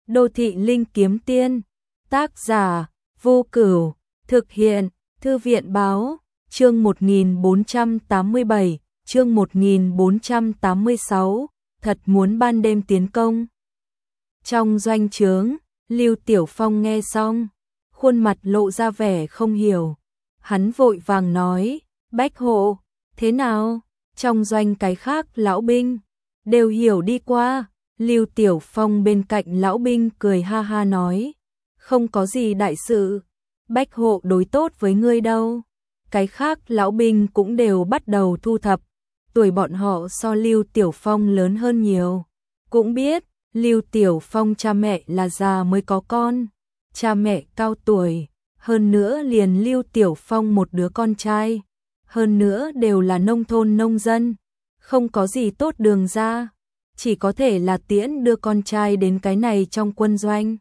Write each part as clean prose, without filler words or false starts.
Đô thị linh kiếm tiên, tác giả Vô Cửu, thực hiện Thư viện báo, chương 1487, chương 1486, thật muốn ban đêm tiến công. Trong doanh trướng, Lưu Tiểu Phong nghe xong, khuôn mặt lộ ra vẻ không hiểu. Hắn vội vàng nói, Bách Hộ, thế nào? Trong doanh cái khác lão binh đều hiểu đi qua. Lưu Tiểu Phong bên cạnh lão binh cười ha ha nói, không có gì đại sự, Bách Hộ đối tốt với ngươi đâu. Cái khác lão binh cũng đều bắt đầu thu thập, tuổi bọn họ so Lưu Tiểu Phong lớn hơn nhiều. Cũng biết, Lưu Tiểu Phong cha mẹ là già mới có con, cha mẹ cao tuổi, hơn nữa liền Lưu Tiểu Phong một đứa con trai, hơn nữa đều là nông thôn nông dân, không có gì tốt đường ra, chỉ có thể là tiễn đưa con trai đến cái này trong quân doanh.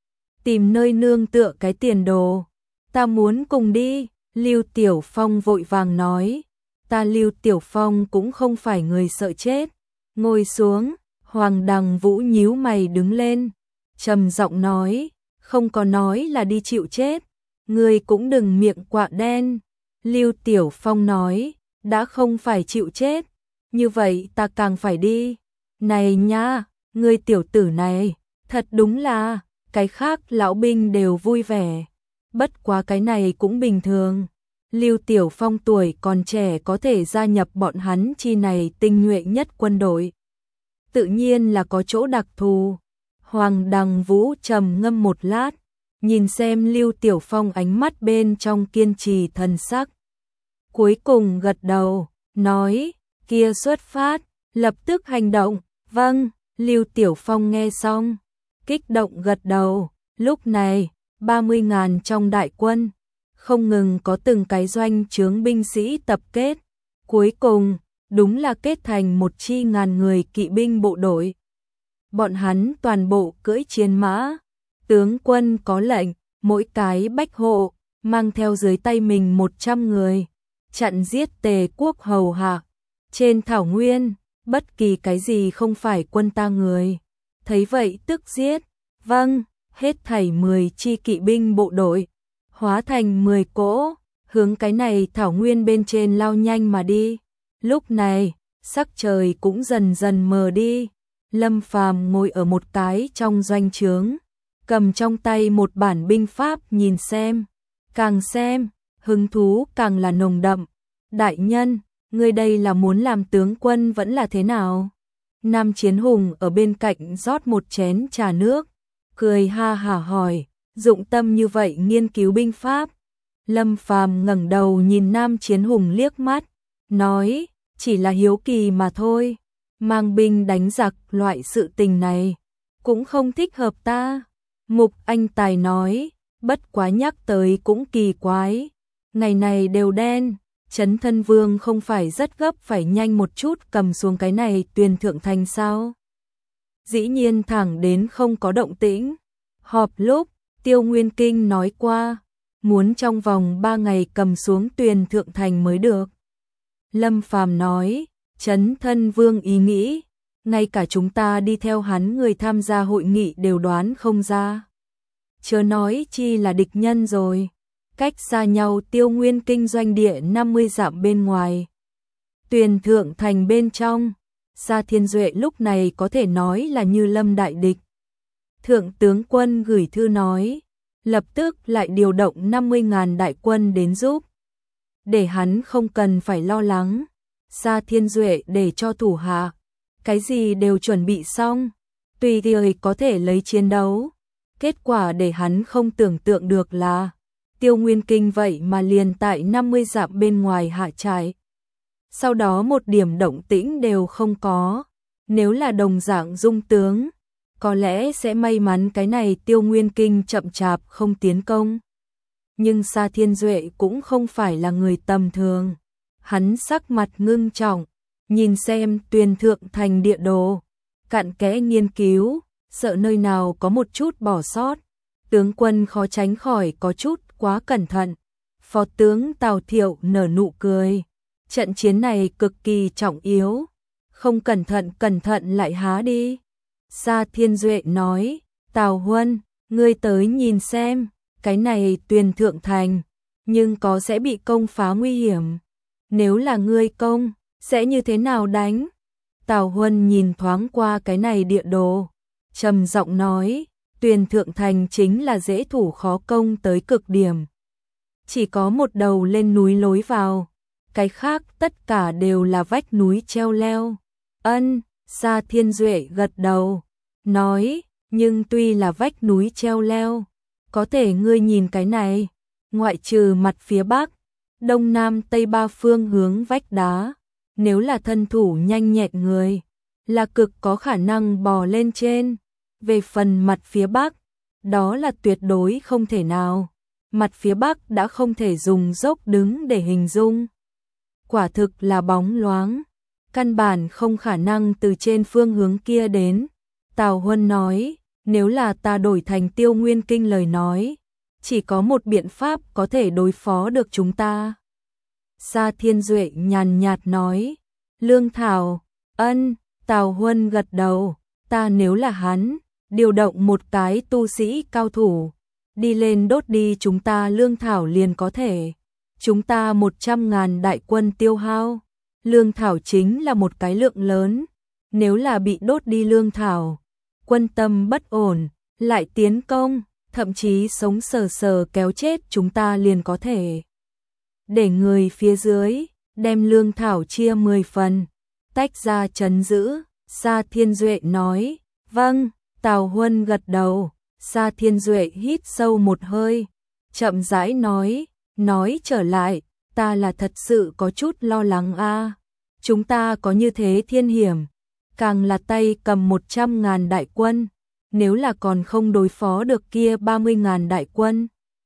Tìm nơi nương tựa cái tiền đồ, ta muốn cùng đi, Lưu Tiểu Phong vội vàng nói, ta Lưu Tiểu Phong cũng không phải người sợ chết. Ngồi xuống, Hoàng Đằng Vũ nhíu mày đứng lên, trầm giọng nói, không có nói là đi chịu chết, ngươi cũng đừng miệng quạ đen. Lưu Tiểu Phong nói, đã không phải chịu chết, như vậy ta càng phải đi. Này nha, ngươi tiểu tử này, thật đúng là, cái khác lão binh đều vui vẻ. Bất quá cái này cũng bình thường. Lưu Tiểu Phong tuổi còn trẻ có thể gia nhập bọn hắn chi này tinh nhuệ nhất quân đội, tự nhiên là có chỗ đặc thù. Hoàng Đằng Vũ trầm ngâm một lát, nhìn xem Lưu Tiểu Phong ánh mắt bên trong kiên trì thần sắc. Cuối cùng gật đầu, nói, kia xuất phát, lập tức hành động. Vâng, Lưu Tiểu Phong nghe xong, kích động gật đầu. Lúc này, 30.000 trong đại quân, không ngừng có từng cái doanh trướng binh sĩ tập kết. Cuối cùng, đúng là kết thành một chi ngàn người kỵ binh bộ đội. Bọn hắn toàn bộ cưỡi chiến mã. Tướng quân có lệnh, mỗi cái bách hộ, mang theo dưới tay mình 100 người, chặn giết Tề quốc hầu hạ. Trên thảo nguyên, bất kỳ cái gì không phải quân ta người, thấy vậy tức giết. Vâng, hết thảy 10 chi kỵ binh bộ đội, hóa thành 10 cỗ, hướng cái này thảo nguyên bên trên lao nhanh mà đi. Lúc này, sắc trời cũng dần dần mờ đi. Lâm Phàm ngồi ở một cái trong doanh trướng, cầm trong tay một bản binh pháp nhìn xem, hứng thú càng là nồng đậm. Đại nhân, ngươi đây là muốn làm tướng quân vẫn là thế nào? Nam Chiến Hùng ở bên cạnh rót một chén trà nước, cười ha hả hỏi, dụng tâm như vậy nghiên cứu binh pháp. Lâm Phàm ngẩng đầu nhìn Nam Chiến Hùng liếc mắt, nói, chỉ là hiếu kỳ mà thôi, mang binh đánh giặc loại sự tình này, cũng không thích hợp ta. Mục Anh Tài nói, bất quá nhắc tới cũng kỳ quái, ngày này đều đen, Trấn Thân Vương không phải rất gấp phải nhanh một chút cầm xuống cái này Tuyền Thượng Thành sao? Dĩ nhiên thẳng đến không có động tĩnh. Họp lúc, Tiêu Nguyên Kinh nói qua, muốn trong vòng 3 ngày cầm xuống Tuyền Thượng Thành mới được. Lâm Phàm nói, Trấn Thân Vương ý nghĩ, ngay cả chúng ta đi theo hắn người tham gia hội nghị đều đoán không ra. Chớ nói chi là địch nhân rồi. Cách xa nhau Tiêu Nguyên Kinh doanh địa 50 dặm bên ngoài. Tuyền Thượng Thành bên trong, Sa Thiên Duệ lúc này có thể nói là như lâm đại địch. Thượng tướng quân gửi thư nói, lập tức lại điều động 50.000 đại quân đến giúp. Để hắn không cần phải lo lắng. Sa Thiên Duệ để cho thủ hạ, cái gì đều chuẩn bị xong, tùy thời có thể lấy chiến đấu. Kết quả để hắn không tưởng tượng được là Tiêu Nguyên Kinh vậy mà liền tại 50 dặm bên ngoài hạ trại. Sau đó một điểm động tĩnh đều không có. Nếu là đồng dạng dung tướng, có lẽ sẽ may mắn cái này Tiêu Nguyên Kinh chậm chạp không tiến công. Nhưng Sa Thiên Duệ cũng không phải là người tầm thường. Hắn sắc mặt ngưng trọng, nhìn xem Tuyền Thượng Thành địa đồ, cặn kẽ nghiên cứu, sợ nơi nào có một chút bỏ sót. Tướng quân khó tránh khỏi có chút quá cẩn thận. Phó tướng Tào Thiệu nở nụ cười. Trận chiến này cực kỳ trọng yếu. Không cẩn thận lại há đi. Sa Thiên Duệ nói, Tào Huân, ngươi tới nhìn xem, cái này Tuyền Thượng Thành, nhưng có sẽ bị công phá nguy hiểm. Nếu là ngươi công, sẽ như thế nào đánh? Tào Huân nhìn thoáng qua cái này địa đồ, trầm giọng nói, Tuyền Thượng Thành chính là dễ thủ khó công tới cực điểm. Chỉ có một đầu lên núi lối vào, cái khác tất cả đều là vách núi treo leo. Ân, Sa Thiên Duệ gật đầu, nói, nhưng tuy là vách núi treo leo, có thể ngươi nhìn cái này, ngoại trừ mặt phía bắc, đông nam tây ba phương hướng vách đá, nếu là thân thủ nhanh nhẹn người, là cực có khả năng bò lên trên. Về phần mặt phía bắc, đó là tuyệt đối không thể nào. Mặt phía bắc đã không thể dùng dốc đứng để hình dung. Quả thực là bóng loáng, căn bản không khả năng từ trên phương hướng kia đến. Tào Huân nói, nếu là ta đổi thành Tiêu Nguyên Kinh lời nói, chỉ có một biện pháp có thể đối phó được chúng ta. Sa Thiên Duệ nhàn nhạt nói, lương thảo. Ân, Tào Huân gật đầu, ta nếu là hắn, điều động một cái tu sĩ cao thủ, đi lên đốt đi chúng ta lương thảo liền có thể. Chúng ta 100.000 đại quân tiêu hao, lương thảo chính là một cái lượng lớn, nếu là bị đốt đi lương thảo, quân tâm bất ổn, lại tiến công, thậm chí sống sờ sờ kéo chết chúng ta liền có thể. Để người phía dưới, đem lương thảo chia 10 phần, tách ra trấn giữ. Sa Thiên Duệ nói, vâng. Tào Huân gật đầu. Sa Thiên Duệ hít sâu một hơi, chậm rãi nói trở lại, ta là thật sự có chút lo lắng a. Chúng ta có như thế thiên hiểm, càng là tay cầm 100.000 đại quân, nếu là còn không đối phó được kia 30.000 đại quân,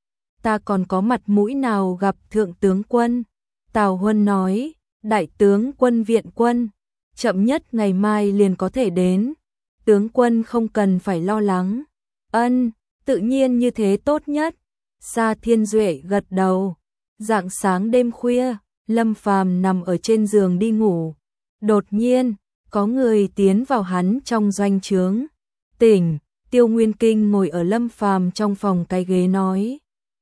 ta còn có mặt mũi nào gặp thượng tướng quân? Tào Huân nói, đại tướng quân viện quân, chậm nhất ngày mai liền có thể đến, tướng quân không cần phải lo lắng. Ân, tự nhiên như thế tốt nhất. Sa Thiên Duệ gật đầu. Rạng sáng đêm khuya, Lâm Phàm nằm ở trên giường đi ngủ. Đột nhiên, có người tiến vào hắn trong doanh trướng. Tỉnh, Tiêu Nguyên Kinh ngồi ở Lâm Phàm trong phòng cái ghế nói.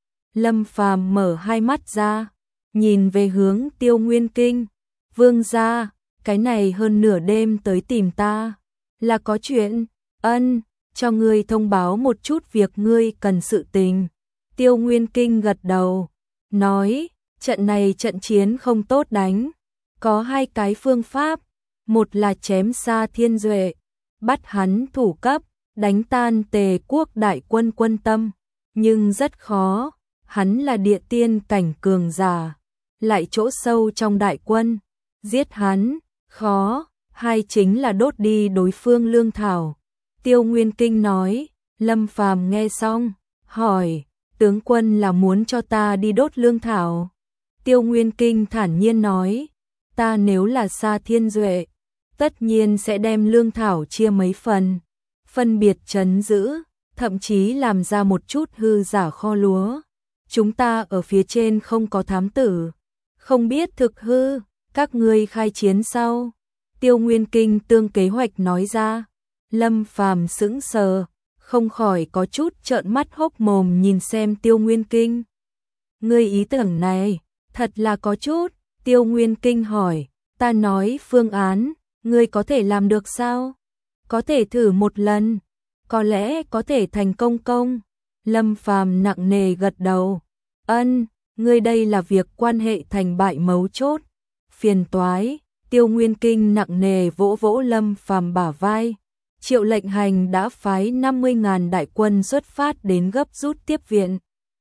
Lâm Phàm mở hai mắt ra, nhìn về hướng Tiêu Nguyên Kinh. Vương gia, cái này hơn nửa đêm tới tìm ta, là có chuyện? Ân, cho ngươi thông báo một chút việc ngươi cần sự tình. Tiêu Nguyên Kinh gật đầu, nói, trận này trận chiến không tốt đánh, có hai cái phương pháp, một là chém Sa Thiên Duệ, bắt hắn thủ cấp, đánh tan Tề quốc đại quân quân tâm, nhưng rất khó, hắn là địa tiên cảnh cường giả, lại chỗ sâu trong đại quân, giết hắn, khó. Hai chính là đốt đi đối phương lương thảo. Tiêu Nguyên Kinh nói. Lâm Phàm nghe xong, hỏi, tướng quân là muốn cho ta đi đốt lương thảo? Tiêu Nguyên Kinh thản nhiên nói, ta nếu là Sa Thiên Duệ, tất nhiên sẽ đem lương thảo chia mấy phần, phân biệt trấn giữ, thậm chí làm ra một chút hư giả kho lúa. Chúng ta ở phía trên không có thám tử, không biết thực hư, các ngươi khai chiến sau. Tiêu Nguyên Kinh tương kế hoạch nói ra. Lâm Phàm sững sờ, không khỏi có chút trợn mắt hốc mồm nhìn xem Tiêu Nguyên Kinh. Ngươi ý tưởng này, thật là có chút. Tiêu Nguyên Kinh hỏi, ta nói phương án, ngươi có thể làm được sao? Có thể thử một lần, có lẽ có thể thành công. Lâm Phàm nặng nề gật đầu. Ân, ngươi đây là việc quan hệ thành bại mấu chốt, phiền toái. Tiêu Nguyên Kinh nặng nề vỗ vỗ Lâm Phàm bả vai. Triệu Lệnh Hành đã phái 50.000 đại quân xuất phát đến gấp rút tiếp viện.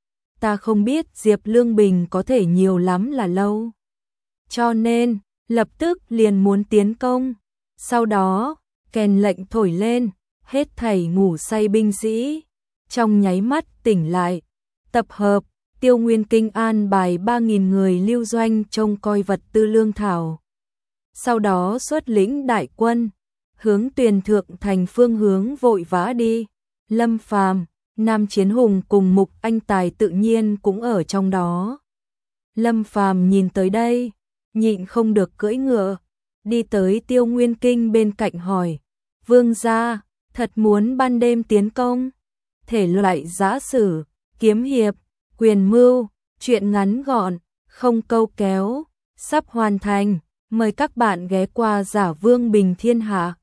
Ta không biết Diệp Lương Bình có thể nhiều lắm là lâu, cho nên lập tức liền muốn tiến công. Sau đó, kèn lệnh thổi lên, hết thảy ngủ say binh sĩ trong nháy mắt tỉnh lại, tập hợp. Tiêu Nguyên Kinh an bài 3.000 người lưu doanh trông coi vật tư lương thảo. Sau đó xuất lĩnh đại quân, hướng Tuyền Thượng Thành phương hướng vội vã đi. Lâm Phàm, Nam Chiến Hùng cùng Mục Anh Tài tự nhiên cũng ở trong đó. Lâm Phàm nhìn tới đây, nhịn không được cưỡi ngựa, đi tới Tiêu Nguyên Kinh bên cạnh hỏi, Vương gia, Thật muốn ban đêm tiến công. Thể loại giã sử, kiếm hiệp, quyền mưu, truyện ngắn gọn, không câu kéo, sắp hoàn thành. Mời các bạn ghé qua Giả Vương Bình Thiên Hạ.